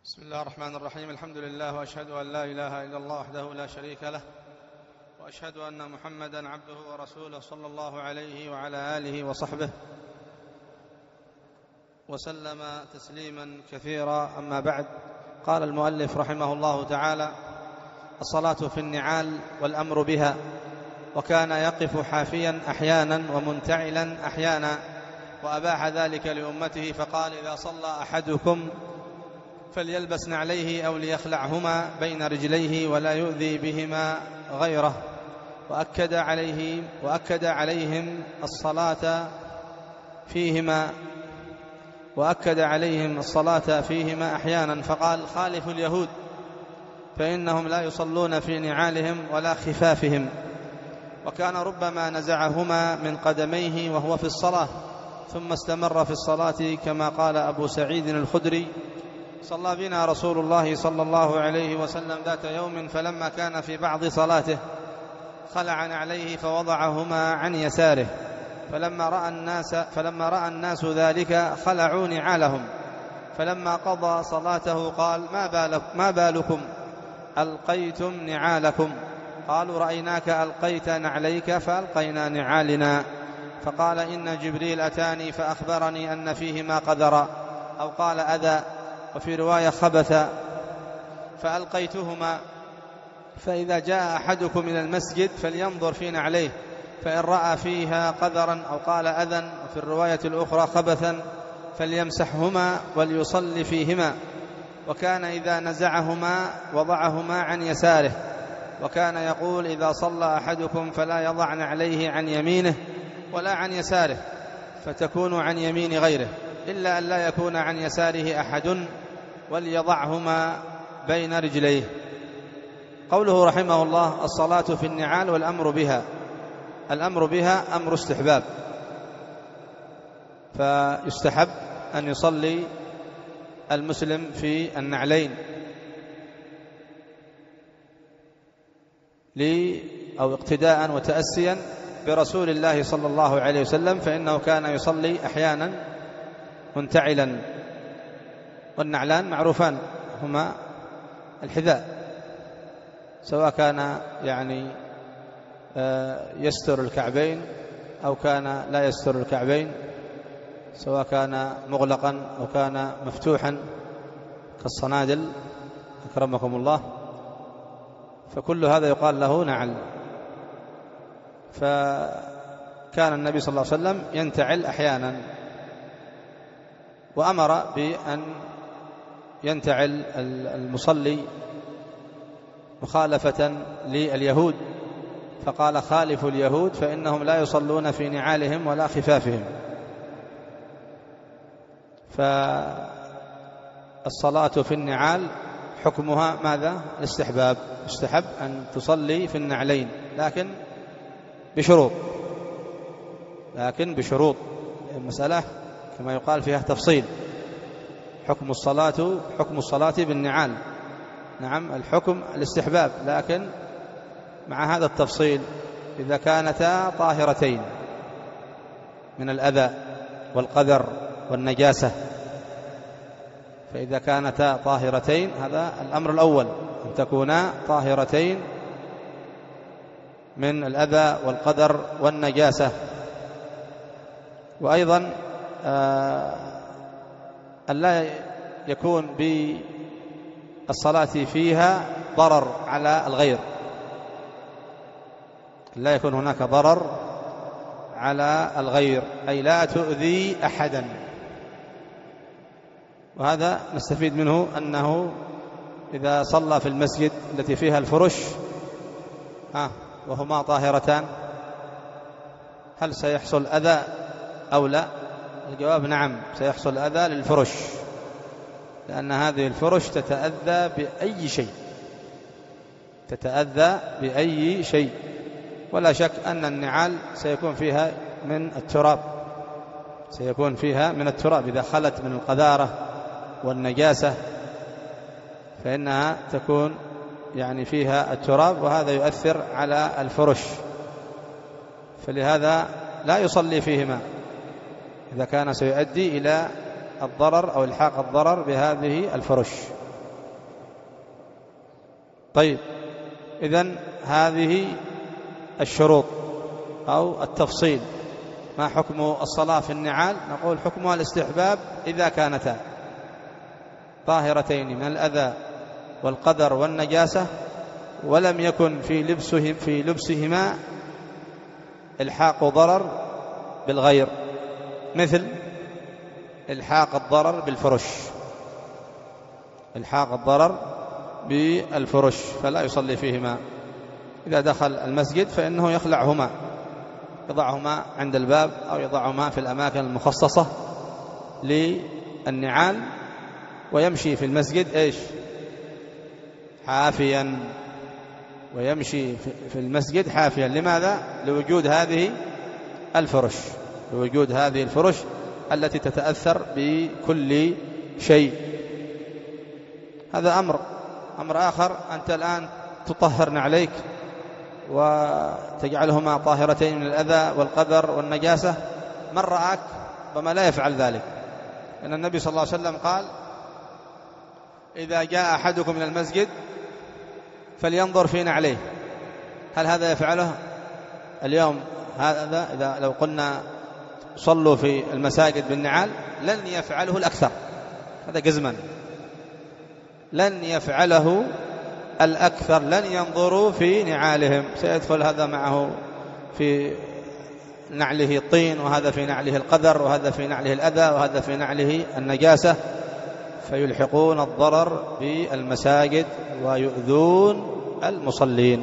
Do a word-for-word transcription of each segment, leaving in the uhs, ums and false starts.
بسم الله الرحمن الرحيم. الحمد لله، وأشهد أن لا إله إلا الله وحده لا شريك له، وأشهد أن محمدا عبده ورسوله صلى الله عليه وعلى آله وصحبه وسلم تسليما كثيرا. أما بعد، قال المؤلف رحمه الله تعالى: الصلاة في النعال والأمر بها. وكان يقف حافيا أحيانا ومنتعلا أحيانا، وأباح ذلك لأمته، فقال: إذا صلى أحدكم فليلبس نعليه أو ليخلعهما بين رجليه ولا يؤذي بهما غيره. وأكد عليه وأكد عليهم الصلاة فيهما وأكد عليهم الصلاة فيهما أحيانا، فقال: خالفوا اليهود فإنهم لا يصلون في نعالهم ولا خفافهم. وكان ربما نزعهما من قدميه وهو في الصلاة، ثم استمر في الصلاة، كما قال أبو سعيد الخدري: صلى بنا رسول الله صلى الله عليه وسلم ذات يوم، فلما كان في بعض صلاته خلع نعليه فوضعهما عن يساره، فلما رأى الناس فلما رأى الناس ذلك خلعوا نعالهم، فلما قضى صلاته قال: ما بالك ما بالكم ألقيتم نعالكم؟ قالوا: رأيناك ألقيت نعليك فألقينا نعالنا. فقال: إن جبريل أتاني فأخبرني أن فيهما قذرا، أو قال أذى، وفي رواية خبثا، فألقيتهما. فإذا جاء أحدكم إلى المسجد فلينظر في نعليه، فإن رأى فيها قذرا أو قال أذى، وفي الرواية الأخرى خبثا، فليمسحهما وليصلي فيهما. وكان إذا نزعهما وضعهما عن يساره. وكان يقول: إذا صلى أحدكم فلا يضع نعليه عن يمينه ولا عن يساره، فتكون عن يمين غيره، إلا أن لا يكون عن يساره أحد، وليضعهما بين رجليه. قوله رحمه الله: الصلاة في النعال والأمر بها. الأمر بها أمر استحباب، فيستحب أن يصلي المسلم في النعلين لي أو اقتداء وتأسيا برسول الله صلى الله عليه وسلم، فإنه كان يصلي أحيانا منتعلا. والنعلان معروفان، هما الحذاء، سواء كان يعني يستر الكعبين أو كان لا يستر الكعبين، سواء كان مغلقا أو كان مفتوحا كالصنادل أكرمكم الله، فكل هذا يقال له نعل. فكان النبي صلى الله عليه وسلم ينتعل أحيانا، وأمر بأن ينتعل المصلي مخالفة لليهود، فقال: خالفوا اليهود فإنهم لا يصلون في نعالهم ولا خفافهم. فالصلاة في النعال حكمها ماذا؟ الاستحباب. يستحب أن تصلي في النعلين، لكن بشروط لكن بشروط المسألة كما يقال فيها تفصيل. حكم الصلاة حكم الصلاة بالنعال، نعم، الحكم الاستحباب، لكن مع هذا التفصيل: إذا كانتا طاهرتين من الأذى والقذر والنجاسة. فإذا كانتا طاهرتين، هذا الأمر الأول، أن تكونا طاهرتين من الأذى والقذر والنجاسة. وأيضا أن لا يكون بالصلاة فيها ضرر على الغير، لا يكون هناك ضرر على الغير، أي لا تؤذي أحدا. وهذا نستفيد منه أنه إذا صلى في المسجد التي فيها الفرش ها وهما طاهرتان، هل سيحصل أذى أو لا؟ الجواب: نعم، سيحصل أذى للفرش، لأن هذه الفرش تتأذى بأي شيء تتأذى بأي شيء ولا شك أن النعال سيكون فيها من التراب سيكون فيها من التراب إذا خلت من القذارة والنجاسة، فإنها تكون يعني فيها التراب، وهذا يؤثر على الفرش، فلهذا لا يصلي فيهما إذا كان سيؤدي إلى الضرر أو إلحاق الضرر بهذه الفرش. طيب، إذن هذه الشروط أو التفصيل. ما حكم الصلاة في النعال؟ نقول حكمها الاستحباب إذا كانتا طاهرتين من الأذى والقدر والنجاسة، ولم يكن في لبسهم في لبسهما إلحاق ضرر بالغير، مثل إلحاق الضرر بالفرش، إلحاق الضرر بالفرش فلا يصلي فيهما. إذا دخل المسجد فإنه يخلعهما، يضعهما عند الباب أو يضعهما في الأماكن المخصصة للنعال، ويمشي في المسجد إيش؟ حافيا، ويمشي في المسجد حافيا. لماذا؟ لوجود هذه الفرش، لوجود هذه الفرش التي تتأثر بكل شيء. هذا أمر. أمر آخر، أنت الآن تطهر نعليك وتجعلهما طاهرتين من الأذى والقدر والنجاسة، من رآك ربما لا يفعل ذلك، لأن النبي صلى الله عليه وسلم قال: إذا جاء أحدكم من المسجد فلينظر في نعليه. هل هذا يفعله اليوم؟ هذا إذا لو قلنا صلوا في المساجد بالنعال لن يفعله الأكثر، هذا جزما لن يفعله الأكثر، لن ينظروا في نعالهم. سيدخل هذا معه في نعله الطين، وهذا في نعله القدر، وهذا في نعله الأذى، وهذا في نعله النجاسة، فيلحقون الضرر بالمساجد ويؤذون المصلين.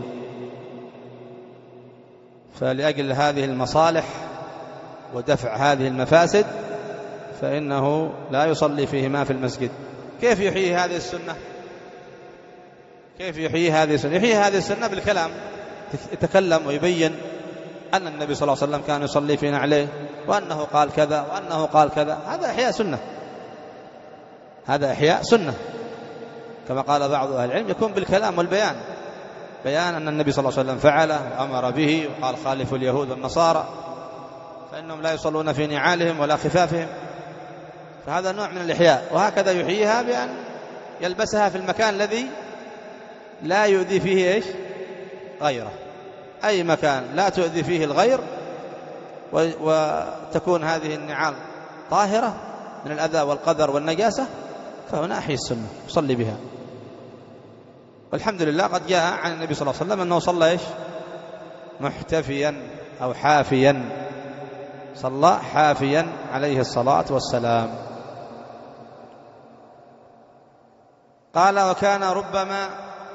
فلأجل هذه المصالح ودفع هذه المفاسد فإنه لا يصلي فيهما في المسجد. كيف يحيي هذه السنة؟ كيف يحيي هذه السنة؟ يحيي هذه السنة بالكلام، يتكلم ويبين أن النبي صلى الله عليه وسلم كان يصلي في نعله، وأنه قال كذا وأنه قال كذا. هذا إحياء سنة، هذا إحياء سنة كما قال بعض أهل العلم، يكون بالكلام والبيان، بيان أن النبي صلى الله عليه وسلم فعله وأمر به، وقال: خالفوا اليهود والنصارى فإنهم لا يصلون في نعالهم ولا خفافهم. فهذا نوع من الإحياء. وهكذا يحييها بأن يلبسها في المكان الذي لا يؤذي فيه إيش؟ غيره، أي مكان لا تؤذي فيه الغير، وتكون هذه النعال طاهرة من الأذى والقدر والنجاسة، فهنا أحيي السنة، صلي بها. والحمد لله قد جاء عن النبي صلى الله عليه وسلم أنه صلى إيش؟ محتفيا أو حافيا، صلى حافيا عليه الصلاة والسلام. قال: وكان ربما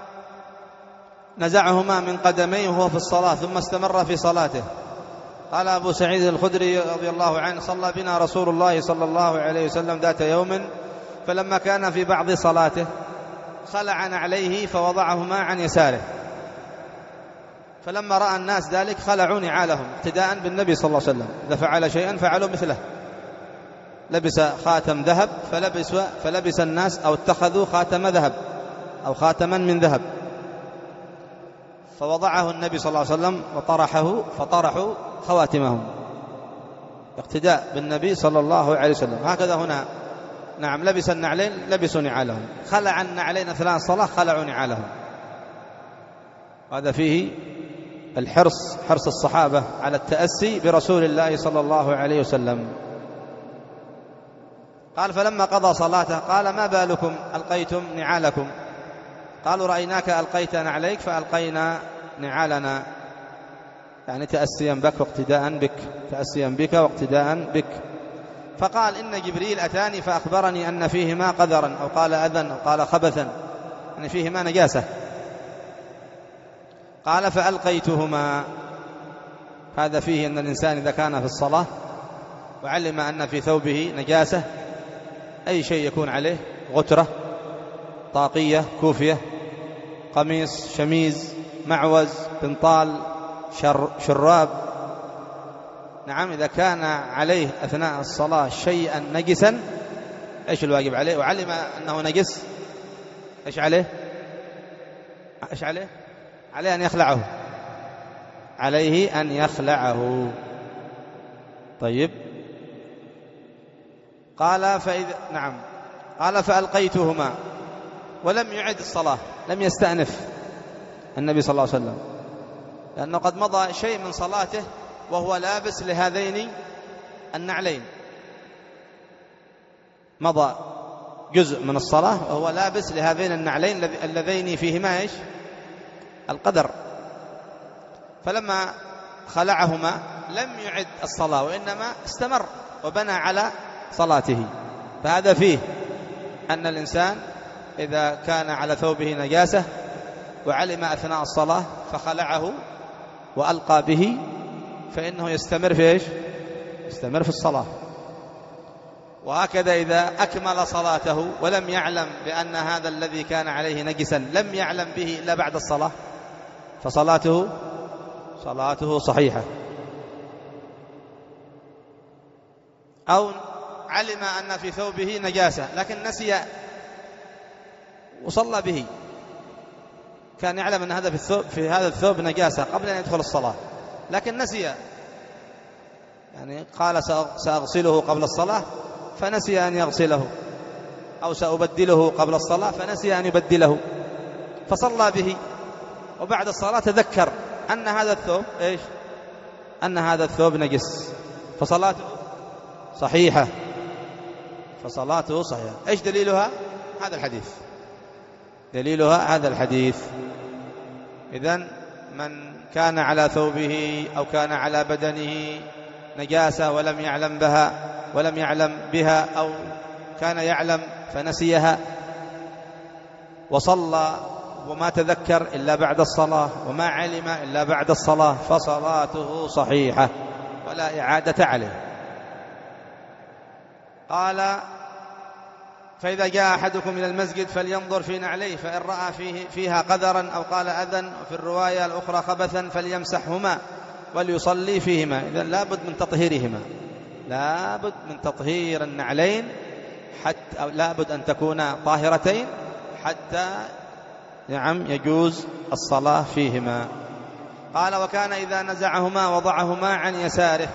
نزعهما من قدميه وهو في الصلاة ثم استمر في صلاته. قال أبو سعيد الخدري رضي الله عنه: صلى بنا رسول الله صلى الله عليه وسلم ذات يوم، فلما كان في بعض صلاته خلع نعليه فوضعهما عن يساره، فلما رأى الناس ذلك خلعوا نعالهم اقتداء بالنبي صلى الله عليه وسلم. إذا فعل شيئا فعلوا مثله. لبس خاتم ذهب فلبس, فلبس الناس أو اتخذوا خاتم ذهب أو خاتما من ذهب، فوضعه النبي صلى الله عليه وسلم وطرحه فطرحوا خواتمهم اقتداء بالنبي صلى الله عليه وسلم. هكذا هنا، نعم، لبس النعلين لبسوا نعالهم، خلع النعلين أثناء الصلاة خلعوا نعالهم. هذا فيه الحرص، حرص الصحابة على التأسي برسول الله صلى الله عليه وسلم. قال: فلما قضى صلاته قال: ما بالكم ألقيتم نعالكم؟ قالوا: رأيناك ألقيت نعليك فألقينا نعالنا، يعني تأسيا بك واقتداء بك، تأسيا بك واقتداء بك. فقال: إن جبريل أتاني فأخبرني أن فيهما قذرا، أو قال أذى، أو قال خبثا، أن فيهما نجاسة. قال: فألقيتهما. هذا فيه أن الإنسان إذا كان في الصلاة وعلم أن في ثوبه نجاسة، أي شيء يكون عليه، غترة، طاقية، كوفية، قميص، شميز، معوز، بنطال، شر شراب، نعم، إذا كان عليه أثناء الصلاة شيئا نجسا، إيش الواجب عليه؟ وعلم أنه نجس، إيش عليه؟ إيش عليه؟ عليه أن يخلعه، عليه أن يخلعه. طيب. قال: فإذا نعم قال: فألقيتهما، ولم يعد الصلاة، لم يستأنف، النبي صلى الله عليه وسلم، لأنه قد مضى شيء من صلاته وهو لابس لهذين النعلين، مضى جزء من الصلاة وهو لابس لهذين النعلين اللذين فيهما إيش؟ القدر. فلما خلعهما لم يعد الصلاة وإنما استمر وبنى على صلاته. فهذا فيه أن الإنسان إذا كان على ثوبه نجاسة وعلم أثناء الصلاة فخلعه وألقى به فإنه يستمر في إيش؟ يستمر في الصلاة. وهكذا إذا أكمل صلاته ولم يعلم بأن هذا الذي كان عليه نجسا لم يعلم به إلا بعد الصلاة فصلاته صلاته صحيحة. أو علم أن في ثوبه نجاسة لكن نسي وصلى به، كان يعلم أن هذا في الثوب في هذا الثوب نجاسة قبل أن يدخل الصلاة لكن نسي، يعني قال سأغسله قبل الصلاة فنسي أن يغسله، أو سأبدله قبل الصلاة فنسي أن يبدله فصلى به، وبعد الصلاة تذكر أن هذا الثوب إيش؟ أن هذا الثوب نجس فصلاته صحيحة فصلاته صحيحة. إيش دليلها؟ هذا الحديث، دليلها هذا الحديث. إذن من كان على ثوبه أو كان على بدنه نجاسة ولم يعلم بها ولم يعلم بها أو كان يعلم فنسيها وصلى وما تذكر إلا بعد الصلاة وما علم إلا بعد الصلاة فصلاته صحيحة ولا إعادة عليه. قال فإذا جاء أحدكم إلى المسجد فلينظر في نعليه فإن رأى فيه فيها قذرا أو قال أذى، وفي الرواية الأخرى خبثا فليمسحهما وليصلي فيهما. إذن لابد من تطهيرهما، لابد من تطهير النعلين، حتى لابد أن تكونا طاهرتين حتى نعم يجوز الصلاة فيهما. قال وكان إذا نزعهما وضعهما عن يساره.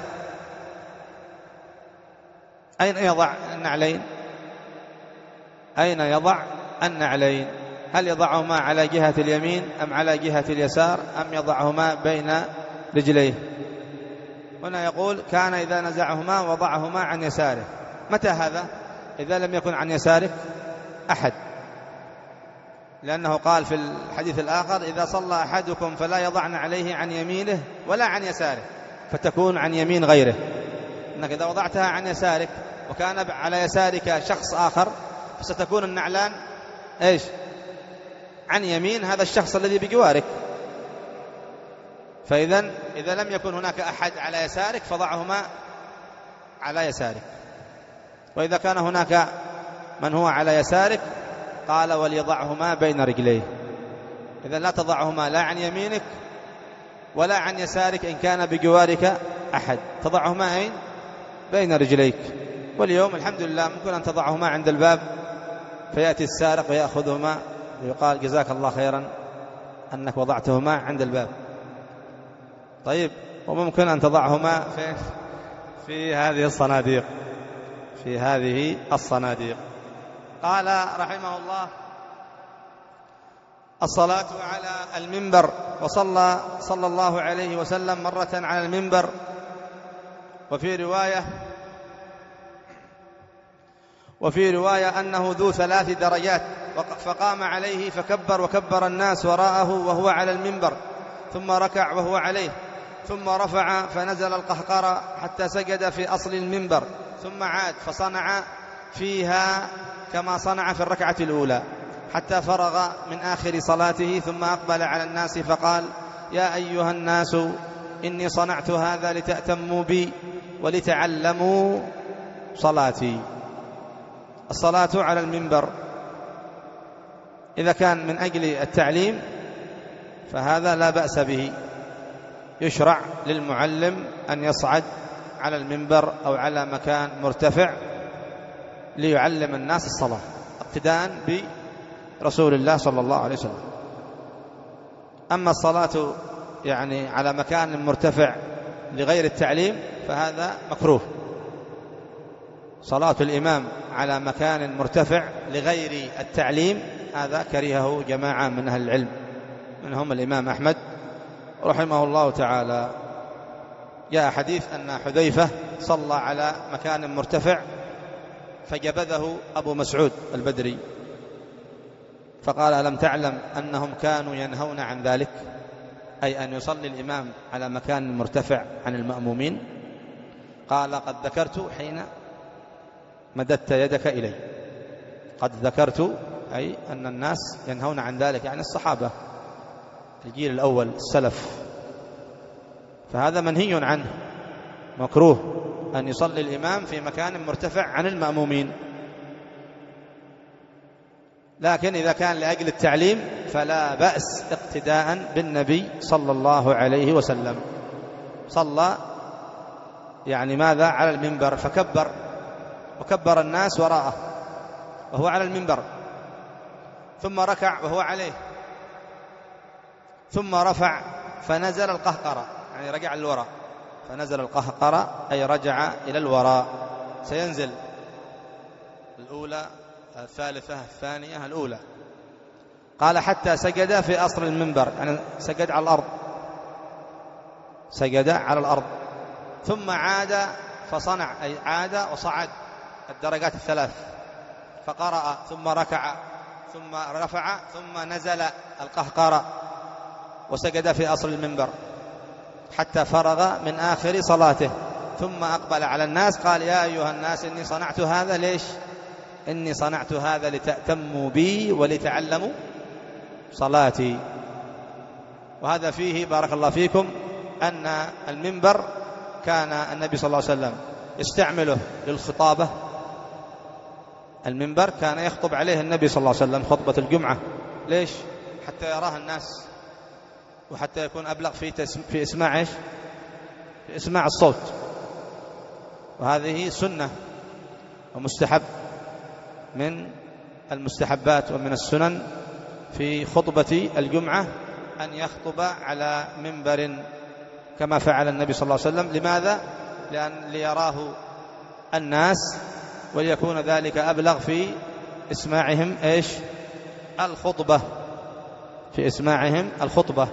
أين يضع النعلين؟ أين يضع النعلين؟ هل يضعهما على جهة اليمين أم على جهة اليسار أم يضعهما بين رجليه؟ هنا يقول كان إذا نزعهما وضعهما عن يساره. متى هذا؟ إذا لم يكن عن يسارك أحد، لأنه قال في الحديث الآخر إذا صلى أحدكم فلا يضعن عليه عن يمينه ولا عن يساره، فتكون عن يمين غيره. أنك إذا وضعتها عن يسارك وكان على يسارك شخص آخر فستكون النعلان إيش؟ عن يمين هذا الشخص الذي بجوارك. فإذا إذا لم يكن هناك أحد على يسارك فضعهما على يسارك، وإذا كان هناك من هو على يسارك قال وليضعهما بين رجليه. إذا لا تضعهما لا عن يمينك ولا عن يسارك إن كان بجوارك أحد، تضعهما أين؟ بين رجليك. واليوم الحمد لله ممكن أن تضعهما عند الباب فيأتي السارق ويأخذهما ويقال جزاك الله خيرا أنك وضعتهما عند الباب. طيب، وممكن أن تضعهما في, في هذه الصناديق في هذه الصناديق. قال رحمه الله الصلاة على المنبر. وصلى صلى الله عليه وسلم مرة على المنبر، وفي رواية وفي رواية أنه ذو ثلاث درجات، فقام عليه فكبر وكبر الناس وراءه وهو على المنبر، ثم ركع وهو عليه، ثم رفع فنزل القهقرة حتى سجد في أصل المنبر، ثم عاد فصنع فيها كما صنع في الركعة الأولى حتى فرغ من آخر صلاته، ثم أقبل على الناس فقال يا أيها الناس إني صنعت هذا لتأتموا بي ولتعلموا صلاتي. الصلاة على المنبر إذا كان من أجل التعليم فهذا لا بأس به، يشرع للمعلم أن يصعد على المنبر أو على مكان مرتفع ليعلم الناس الصلاة اقتداء برسول الله صلى الله عليه وسلم. أما الصلاة يعني على مكان مرتفع لغير التعليم فهذا مكروه. صلاة الإمام على مكان مرتفع لغير التعليم هذا كرهه جماعة من أهل العلم، منهم الإمام أحمد رحمه الله تعالى. جاء حديث أن حذيفة صلى على مكان مرتفع فجبذه أبو مسعود البدري فقال: ألم تعلم أنهم كانوا ينهون عن ذلك، أي أن يصلي الإمام على مكان مرتفع عن المأمومين؟ قال: قد ذكرت حين مددت يدك إلي. قد ذكرت أي أن الناس ينهون عن ذلك، يعني الصحابة الجيل الأول السلف، فهذا منهي عنه، مكروه أن يصلي الإمام في مكان مرتفع عن المأمومين. لكن إذا كان لأجل التعليم فلا بأس اقتداء بالنبي صلى الله عليه وسلم. صلى يعني ماذا؟ على المنبر فكبر، وكبر الناس وراءه وهو على المنبر، ثم ركع وهو عليه، ثم رفع فنزل القهقرة، يعني رجع للوراء، فنزل القهقرة أي رجع إلى الوراء. سينزل الأولى الثالثة الثانية الأولى. قال: حتى سجد في أصل المنبر، يعني سجد على الأرض، سجد على الأرض، ثم عاد فصنع، أي عاد وصعد الدرجات الثلاث، فقرأ ثم ركع ثم رفع ثم نزل القهقرة وسجد في أصل المنبر حتى فرغ من آخر صلاته، ثم أقبل على الناس قال: يا أيها الناس إني صنعت هذا، ليش؟ إني صنعت هذا لتأتموا بي ولتعلموا صلاتي. وهذا فيه بارك الله فيكم أن المنبر كان النبي صلى الله عليه وسلم يستعمله للخطابة. المنبر كان يخطب عليه النبي صلى الله عليه وسلم خطبة الجمعة، ليش؟ حتى يراه الناس، وحتى يكون أبلغ في تسم... في إسماع إيش؟ في إسماع الصوت. وهذه سنة ومستحب من المستحبات ومن السنن في خطبة الجمعة أن يخطب على منبر كما فعل النبي صلى الله عليه وسلم. لماذا؟ لأن ليراه الناس وليكون ذلك أبلغ في إسماعهم إيش؟ الخطبة، في إسماعهم الخطبة.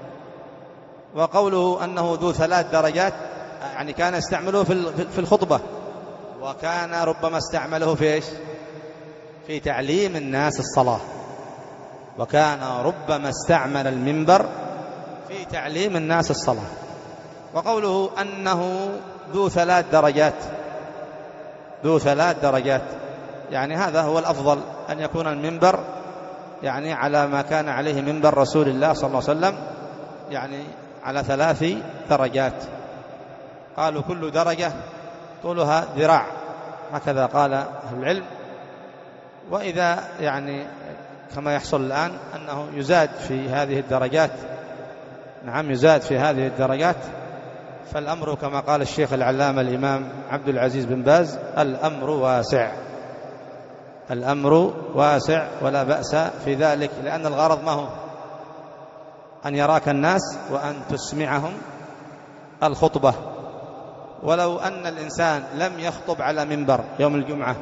وقوله أنه ذو ثلاث درجات، يعني كان يستعمله في الخطبة، وكان ربما استعمله في إيش؟ في تعليم الناس الصلاة. وكان ربما استعمل المنبر في تعليم الناس الصلاة. وقوله أنه ذو ثلاث درجات، ذو ثلاث درجات، يعني هذا هو الأفضل، أن يكون المنبر يعني على ما كان عليه منبر رسول الله صلى الله عليه وسلم، يعني على ثلاث درجات. قالوا كل درجة طولها ذراع، هكذا قال أهل العلم. وإذا يعني كما يحصل الآن أنه يزاد في هذه الدرجات، نعم يزاد في هذه الدرجات، فالأمر كما قال الشيخ العلامة الإمام عبد العزيز بن باز: الأمر واسع، الأمر واسع ولا بأس في ذلك، لأن الغرض ما هو؟ أن يراك الناس وأن تسمعهم الخطبة. ولو أن الإنسان لم يخطب على منبر يوم الجمعة،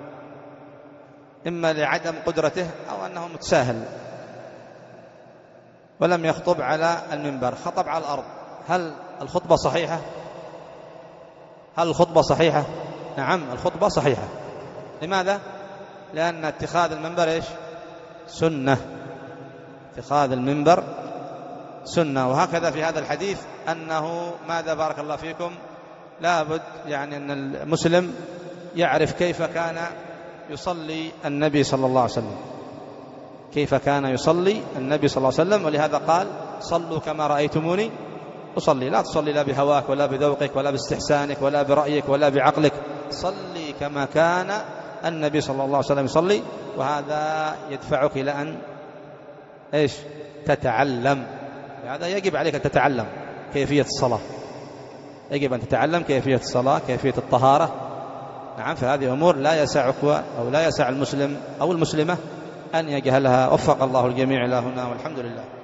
إما لعدم قدرته أو أنه متساهل، ولم يخطب على المنبر، خطب على الأرض، هل الخطبة صحيحة؟ هل الخطبة صحيحة؟ نعم الخطبة صحيحة. لماذا؟ لأن اتخاذ المنبر إيش؟ سنة، اتخاذ المنبر سنة. وهكذا في هذا الحديث أنه ماذا بارك الله فيكم؟ لابد يعني أن المسلم يعرف كيف كان يصلي النبي صلى الله عليه وسلم، كيف كان يصلي النبي صلى الله عليه وسلم. ولهذا قال: صلوا كما رأيتموني أصلي. لا تصلي لا بهواك ولا بذوقك ولا باستحسانك ولا برأيك ولا بعقلك، صلي كما كان النبي صلى الله عليه وسلم يصلي. وهذا يدفعك إلى أن إيش؟ تتعلم. هذا يجب عليك أن تتعلم كيفية الصلاة، يجب أن تتعلم كيفية الصلاة، كيفية الطهارة. نعم، فهذه أمور لا يسعك أو لا يسع المسلم أو المسلمة أن يجهلها. وفق الله الجميع إلى هنا، والحمد لله.